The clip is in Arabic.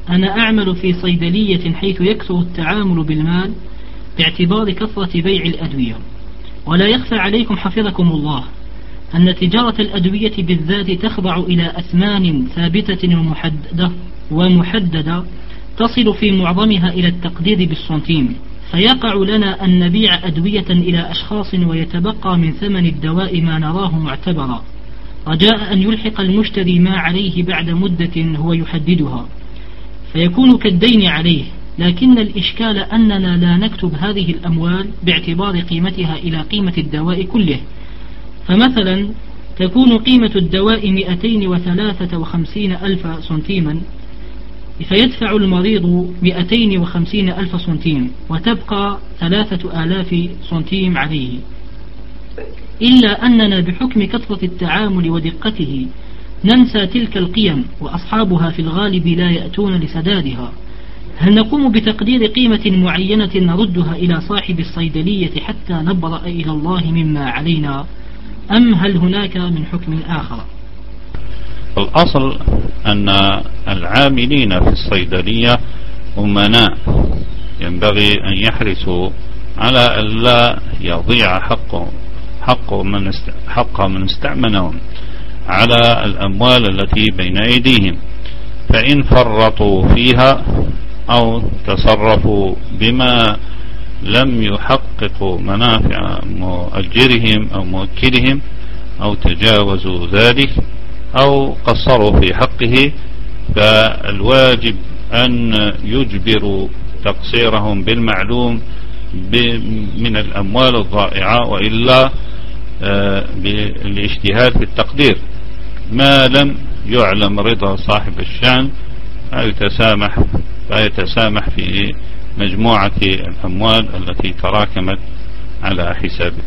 أنا أعمل في صيدلية حيث يكثر التعامل بالمال باعتبار كثرة بيع الأدوية، ولا يخفى عليكم حفظكم الله أن تجارة الأدوية بالذات تخضع إلى أثمان ثابتة ومحددة تصل في معظمها إلى التقدير بالسنتيم، فيقع لنا أن نبيع أدوية إلى أشخاص ويتبقى من ثمن الدواء ما نراه معتبرا، رجاء أن يلحق المشتري ما عليه بعد مدة هو يحددها، فيكون كالدين عليه. لكن الإشكال أننا لا نكتب هذه الأموال باعتبار قيمتها إلى قيمة الدواء كله. فمثلا تكون قيمة الدواء 253 ألف سنتيما، فيدفع المريض 250 ألف سنتيم وتبقى 3000 سنتيم عليه، إلا أننا بحكم كثرة التعامل ودقته ننسى تلك القيم وأصحابها في الغالب لا يأتون لسدادها. هل نقوم بتقدير قيمة معينة نردها إلى صاحب الصيدلية حتى نبرأ إلى الله مما علينا، أم هل هناك من حكم آخر؟ الأصل أن العاملين في الصيدلية أمناء، ينبغي أن يحرصوا على أن لا يضيع حق من استأمنهم على الأموال التي بين أيديهم، فإن فرطوا فيها أو تصرفوا بما لم يحققوا منافع مؤجرهم أو موكلهم أو تجاوزوا ذلك أو قصروا في حقه، فالواجب أن يجبروا تقصيرهم بالمعلوم من الأموال الضائعة، وإلا بالاجتهاد في التقدير ما لم يعلم رضا صاحب الشأن، فيتسامح في مجموعة الأموال التي تراكمت على حسابه.